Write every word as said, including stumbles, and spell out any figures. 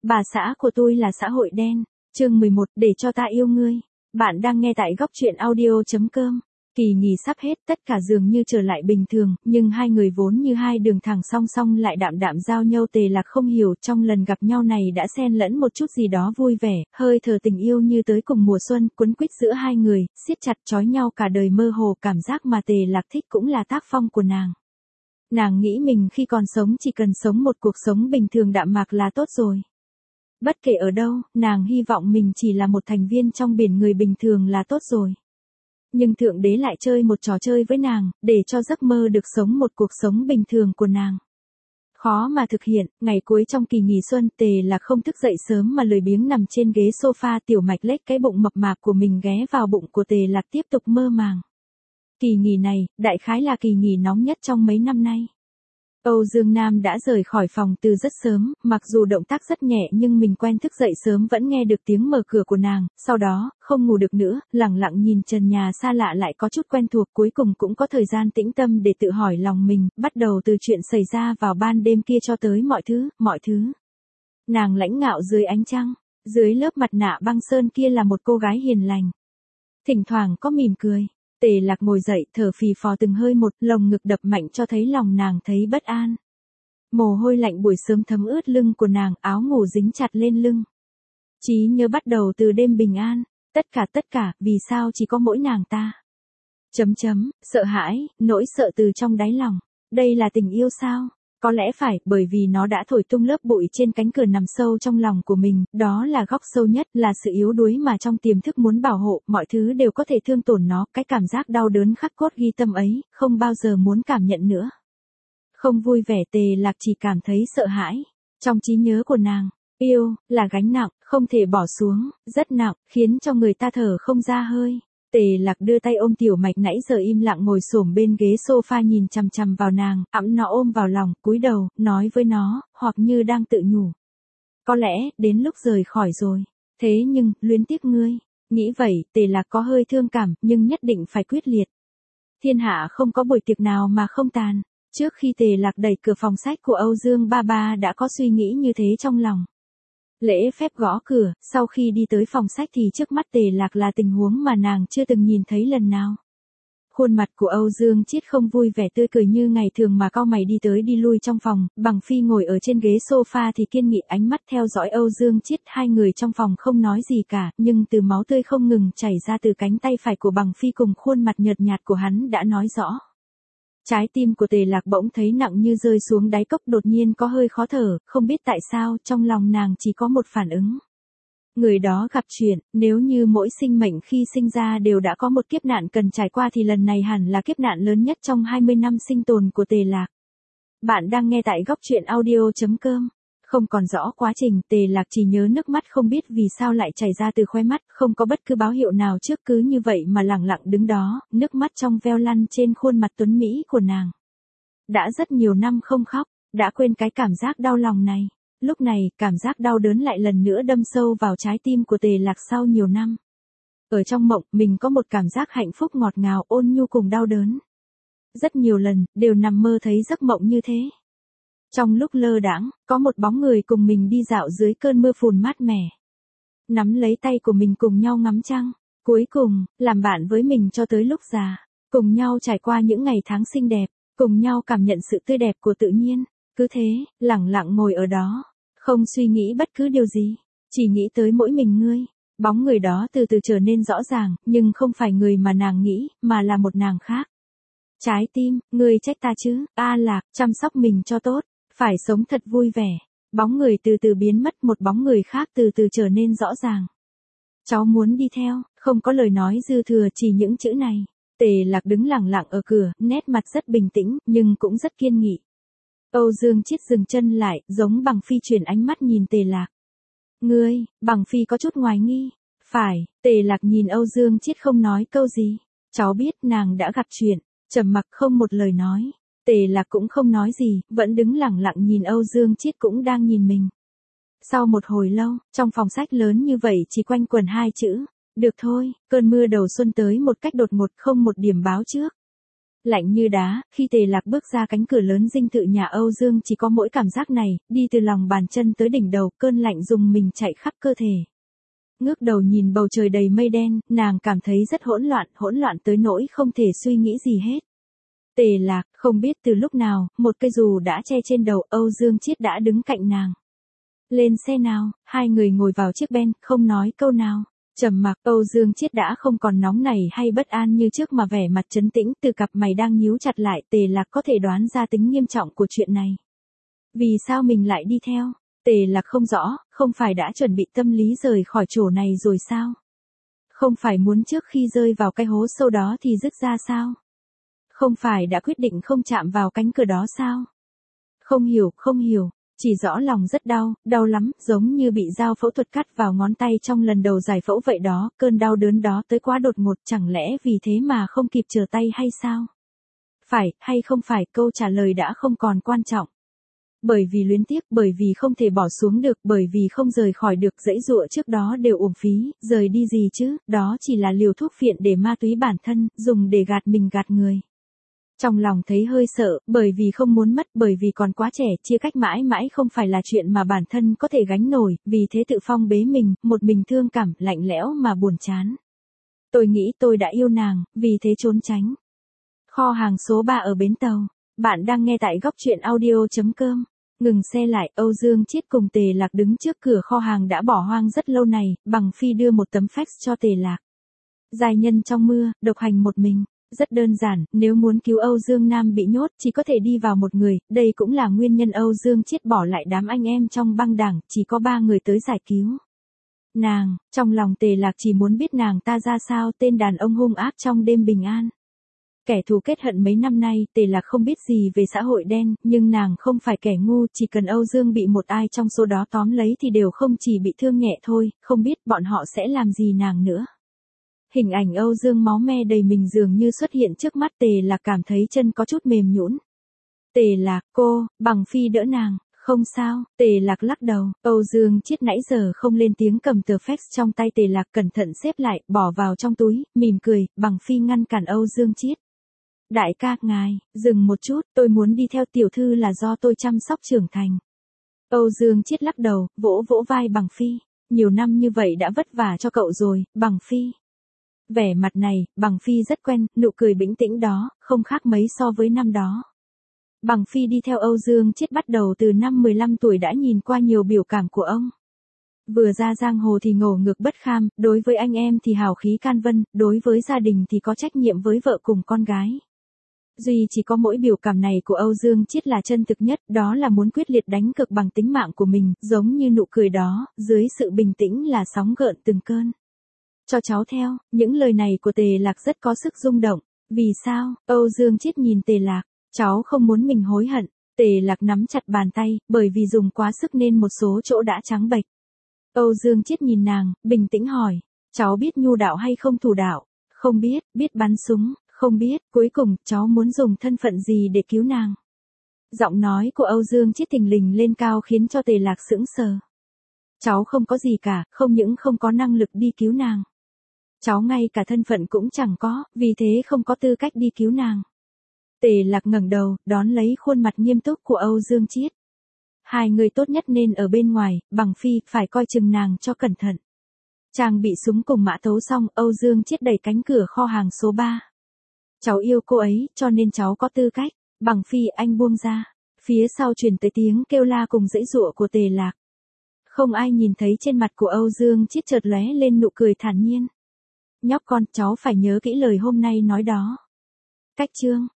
Bà xã của tôi là xã hội đen. Chương mười một, để cho ta yêu ngươi. Bạn đang nghe tại góc truyện audio chấm com. Kỳ nghỉ sắp hết, tất cả dường như trở lại bình thường, nhưng hai người vốn như hai đường thẳng song song lại đạm đạm giao nhau. Tề Lạc không hiểu trong lần gặp nhau này đã xen lẫn một chút gì đó vui vẻ, hơi thở tình yêu như tới cùng mùa xuân, quấn quýt giữa hai người, siết chặt trói nhau cả đời. Mơ hồ cảm giác mà Tề Lạc thích cũng là tác phong của nàng. Nàng nghĩ mình khi còn sống chỉ cần sống một cuộc sống bình thường đạm mạc là tốt rồi. Bất kể ở đâu, nàng hy vọng mình chỉ là một thành viên trong biển người bình thường là tốt rồi. Nhưng Thượng Đế lại chơi một trò chơi với nàng, để cho giấc mơ được sống một cuộc sống bình thường của nàng khó mà thực hiện. Ngày cuối trong kỳ nghỉ xuân, Tề Lạc không thức dậy sớm mà lười biếng nằm trên ghế sofa. Tiểu Mạch lết cái bụng mập mạp của mình ghé vào bụng của Tề Lạc tiếp tục mơ màng. Kỳ nghỉ này, đại khái là kỳ nghỉ nóng nhất trong mấy năm nay. Âu Dương Nam đã rời khỏi phòng từ rất sớm, mặc dù động tác rất nhẹ nhưng mình quen thức dậy sớm vẫn nghe được tiếng mở cửa của nàng, sau đó, không ngủ được nữa, lẳng lặng nhìn trần nhà xa lạ lại có chút quen thuộc. Cuối cùng cũng có thời gian tĩnh tâm để tự hỏi lòng mình, bắt đầu từ chuyện xảy ra vào ban đêm kia cho tới mọi thứ, mọi thứ. Nàng lãnh ngạo dưới ánh trăng, dưới lớp mặt nạ băng sơn kia là một cô gái hiền lành. Thỉnh thoảng có mỉm cười. Tề Lạc ngồi dậy, thở phì phò từng hơi một, lồng ngực đập mạnh cho thấy lòng nàng thấy bất an. Mồ hôi lạnh buổi sớm thấm ướt lưng của nàng, áo ngủ dính chặt lên lưng. Trí nhớ bắt đầu từ đêm bình an, tất cả tất cả, vì sao chỉ có mỗi nàng ta? Chấm chấm, sợ hãi, nỗi sợ từ trong đáy lòng. Đây là tình yêu sao? Có lẽ phải, bởi vì nó đã thổi tung lớp bụi trên cánh cửa nằm sâu trong lòng của mình, đó là góc sâu nhất, là sự yếu đuối mà trong tiềm thức muốn bảo hộ, mọi thứ đều có thể thương tổn nó, cái cảm giác đau đớn khắc cốt ghi tâm ấy, không bao giờ muốn cảm nhận nữa. Không vui vẻ. Tề Lạc chỉ cảm thấy sợ hãi. Trong trí nhớ của nàng, yêu, là gánh nặng, không thể bỏ xuống, rất nặng, khiến cho người ta thở không ra hơi. Tề Lạc đưa tay ôm Tiểu Mạch nãy giờ im lặng ngồi xổm bên ghế sofa nhìn chằm chằm vào nàng, ẵm nó ôm vào lòng, cúi đầu, nói với nó, hoặc như đang tự nhủ. Có lẽ, đến lúc rời khỏi rồi. Thế nhưng, luyến tiếc ngươi. Nghĩ vậy, Tề Lạc có hơi thương cảm, nhưng nhất định phải quyết liệt. Thiên hạ không có buổi tiệc nào mà không tàn. Trước khi Tề Lạc đẩy cửa phòng sách của Âu Dương ba ba đã có suy nghĩ như thế trong lòng. Lễ phép gõ cửa, sau khi đi tới phòng sách thì trước mắt Tề Lạc là tình huống mà nàng chưa từng nhìn thấy lần nào. Khuôn mặt của Âu Dương Chiết không vui vẻ tươi cười như ngày thường mà cau mày đi tới đi lui trong phòng. Bằng Phi ngồi ở trên ghế sofa thì kiên nghị ánh mắt theo dõi Âu Dương Chiết. Hai người trong phòng không nói gì cả, nhưng từ máu tươi không ngừng chảy ra từ cánh tay phải của Bằng Phi cùng khuôn mặt nhợt nhạt của hắn đã nói rõ. Trái tim của Tề Lạc bỗng thấy nặng như rơi xuống đáy cốc, đột nhiên có hơi khó thở, không biết tại sao trong lòng nàng chỉ có một phản ứng. Người đó gặp chuyện, nếu như mỗi sinh mệnh khi sinh ra đều đã có một kiếp nạn cần trải qua thì lần này hẳn là kiếp nạn lớn nhất trong hai mươi năm sinh tồn của Tề Lạc. Bạn đang nghe tại góc truyện audio chấm com. Không còn rõ quá trình, Tề Lạc chỉ nhớ nước mắt không biết vì sao lại chảy ra từ khóe mắt, không có bất cứ báo hiệu nào trước, cứ như vậy mà lẳng lặng đứng đó, nước mắt trong veo lăn trên khuôn mặt tuấn mỹ của nàng. Đã rất nhiều năm không khóc, đã quên cái cảm giác đau lòng này. Lúc này, cảm giác đau đớn lại lần nữa đâm sâu vào trái tim của Tề Lạc sau nhiều năm. Ở trong mộng, mình có một cảm giác hạnh phúc ngọt ngào, ôn nhu cùng đau đớn. Rất nhiều lần, đều nằm mơ thấy giấc mộng như thế. Trong lúc lơ đãng, có một bóng người cùng mình đi dạo dưới cơn mưa phùn mát mẻ. Nắm lấy tay của mình cùng nhau ngắm trăng. Cuối cùng, làm bạn với mình cho tới lúc già. Cùng nhau trải qua những ngày tháng xinh đẹp. Cùng nhau cảm nhận sự tươi đẹp của tự nhiên. Cứ thế, lẳng lặng ngồi ở đó. Không suy nghĩ bất cứ điều gì. Chỉ nghĩ tới mỗi mình ngươi. Bóng người đó từ từ trở nên rõ ràng, nhưng không phải người mà nàng nghĩ, mà là một nàng khác. Trái tim, ngươi trách ta chứ, A Lạc, chăm sóc mình cho tốt. Phải sống thật vui vẻ. Bóng người từ từ biến mất, một bóng người khác từ từ trở nên rõ ràng. Cháu muốn đi theo, không có lời nói dư thừa, chỉ những chữ này. Tề Lạc đứng lặng lặng ở cửa, nét mặt rất bình tĩnh, nhưng cũng rất kiên nghị. Âu Dương Chiết dừng chân lại, giống Bằng Phi chuyển ánh mắt nhìn Tề Lạc. Ngươi, Bằng Phi có chút hoài nghi. Phải, Tề Lạc nhìn Âu Dương Chiết không nói câu gì. Cháu biết nàng đã gặp chuyện, trầm mặc không một lời nói. Tề Lạc cũng không nói gì, vẫn đứng lặng lặng nhìn Âu Dương Chiết cũng đang nhìn mình. Sau một hồi lâu, trong phòng sách lớn như vậy chỉ quanh quẩn hai chữ. Được thôi, cơn mưa đầu xuân tới một cách đột ngột, không một điểm báo trước. Lạnh như đá, khi Tề Lạc bước ra cánh cửa lớn dinh thự nhà Âu Dương chỉ có mỗi cảm giác này, đi từ lòng bàn chân tới đỉnh đầu, cơn lạnh dùng mình chạy khắp cơ thể. Ngước đầu nhìn bầu trời đầy mây đen, nàng cảm thấy rất hỗn loạn, hỗn loạn tới nỗi không thể suy nghĩ gì hết. Tề Lạc, không biết từ lúc nào, một cây dù đã che trên đầu, Âu Dương Chiết đã đứng cạnh nàng. Lên xe nào, hai người ngồi vào chiếc ben, không nói câu nào. Trầm mặc, Âu Dương Chiết đã không còn nóng nảy hay bất an như trước mà vẻ mặt trấn tĩnh, từ cặp mày đang nhíu chặt lại, Tề Lạc có thể đoán ra tính nghiêm trọng của chuyện này. Vì sao mình lại đi theo? Tề Lạc không rõ, không phải đã chuẩn bị tâm lý rời khỏi chỗ này rồi sao? Không phải muốn trước khi rơi vào cái hố sâu đó thì dứt ra sao? Không phải đã quyết định không chạm vào cánh cửa đó sao? Không hiểu, không hiểu. Chỉ rõ lòng rất đau, đau lắm, giống như bị dao phẫu thuật cắt vào ngón tay trong lần đầu giải phẫu vậy đó, cơn đau đớn đó tới quá đột ngột, chẳng lẽ vì thế mà không kịp trở tay hay sao? Phải, hay không phải, câu trả lời đã không còn quan trọng. Bởi vì luyến tiếc, bởi vì không thể bỏ xuống được, bởi vì không rời khỏi được, dãy dụa trước đó đều uổng phí, rời đi gì chứ, đó chỉ là liều thuốc phiện để ma túy bản thân, dùng để gạt mình gạt người. Trong lòng thấy hơi sợ, bởi vì không muốn mất, bởi vì còn quá trẻ, chia cách mãi mãi không phải là chuyện mà bản thân có thể gánh nổi, vì thế tự phong bế mình, một mình thương cảm, lạnh lẽo mà buồn chán. Tôi nghĩ tôi đã yêu nàng, vì thế trốn tránh. Kho hàng số ba ở bến tàu. Bạn đang nghe tại góc truyện audio chấm com. Ngừng xe lại, Âu Dương Chiết cùng Tề Lạc đứng trước cửa kho hàng đã bỏ hoang rất lâu này, Bằng Phi đưa một tấm fax cho Tề Lạc. Giai nhân trong mưa, độc hành một mình. Rất đơn giản, nếu muốn cứu Âu Dương Nam bị nhốt, chỉ có thể đi vào một người, đây cũng là nguyên nhân Âu Dương Chiết bỏ lại đám anh em trong băng đảng, chỉ có ba người tới giải cứu. Nàng, trong lòng Tề Lạc chỉ muốn biết nàng ta ra sao, tên đàn ông hung ác trong đêm bình an. Kẻ thù kết hận mấy năm nay, Tề Lạc không biết gì về xã hội đen, nhưng nàng không phải kẻ ngu, chỉ cần Âu Dương bị một ai trong số đó tóm lấy thì đều không chỉ bị thương nhẹ thôi, không biết bọn họ sẽ làm gì nàng nữa. Hình ảnh Âu Dương máu me đầy mình dường như xuất hiện trước mắt, Tề Lạc cảm thấy chân có chút mềm nhũn. Tề Lạc, cô, Bằng Phi đỡ nàng, không sao, Tề Lạc lắc đầu, Âu Dương Chiết nãy giờ không lên tiếng cầm tờ fax trong tay Tề Lạc cẩn thận xếp lại, bỏ vào trong túi, mỉm cười, Bằng Phi ngăn cản Âu Dương Chiết. Đại ca, ngài, dừng một chút, tôi muốn đi theo tiểu thư là do tôi chăm sóc trưởng thành. Âu Dương Chiết lắc đầu, vỗ vỗ vai Bằng Phi, nhiều năm như vậy đã vất vả cho cậu rồi, Bằng Phi. Vẻ mặt này, Bằng Phi rất quen, nụ cười bĩnh tĩnh đó, không khác mấy so với năm đó. Bằng Phi đi theo Âu Dương Chiết bắt đầu từ năm mười lăm tuổi đã nhìn qua nhiều biểu cảm của ông. Vừa ra giang hồ thì ngổ ngược bất kham, đối với anh em thì hào khí can vân, đối với gia đình thì có trách nhiệm với vợ cùng con gái. Duy chỉ có mỗi biểu cảm này của Âu Dương Chiết là chân thực nhất, đó là muốn quyết liệt đánh cược bằng tính mạng của mình, giống như nụ cười đó, dưới sự bình tĩnh là sóng gợn từng cơn. Cho cháu theo, những lời này của Tề Lạc rất có sức rung động. Vì sao? Âu Dương Chiết nhìn Tề Lạc, cháu không muốn mình hối hận. Tề Lạc nắm chặt bàn tay, bởi vì dùng quá sức nên một số chỗ đã trắng bệch. Âu Dương Chiết nhìn nàng, bình tĩnh hỏi, cháu biết nhu đạo hay không thủ đạo? Không biết, biết bắn súng, không biết, cuối cùng, cháu muốn dùng thân phận gì để cứu nàng? Giọng nói của Âu Dương Chiết thình lình lên cao khiến cho Tề Lạc sững sờ. Cháu không có gì cả, không những không có năng lực đi cứu nàng. Cháu ngay cả thân phận cũng chẳng có, vì thế không có tư cách đi cứu nàng. Tề Lạc ngẩng đầu, đón lấy khuôn mặt nghiêm túc của Âu Dương Chiết. Hai người tốt nhất nên ở bên ngoài, Bằng Phi, phải coi chừng nàng cho cẩn thận. Trang bị súng cùng mã tấu xong, Âu Dương Chiết đẩy cánh cửa kho hàng số ba. Cháu yêu cô ấy, cho nên cháu có tư cách. Bằng Phi, anh buông ra. Phía sau truyền tới tiếng kêu la cùng giãy giụa của Tề Lạc. Không ai nhìn thấy trên mặt của Âu Dương Chiết chợt lóe lên nụ cười thản nhiên. Nhóc con, cháu phải nhớ kỹ lời hôm nay nói đó. Cách chương.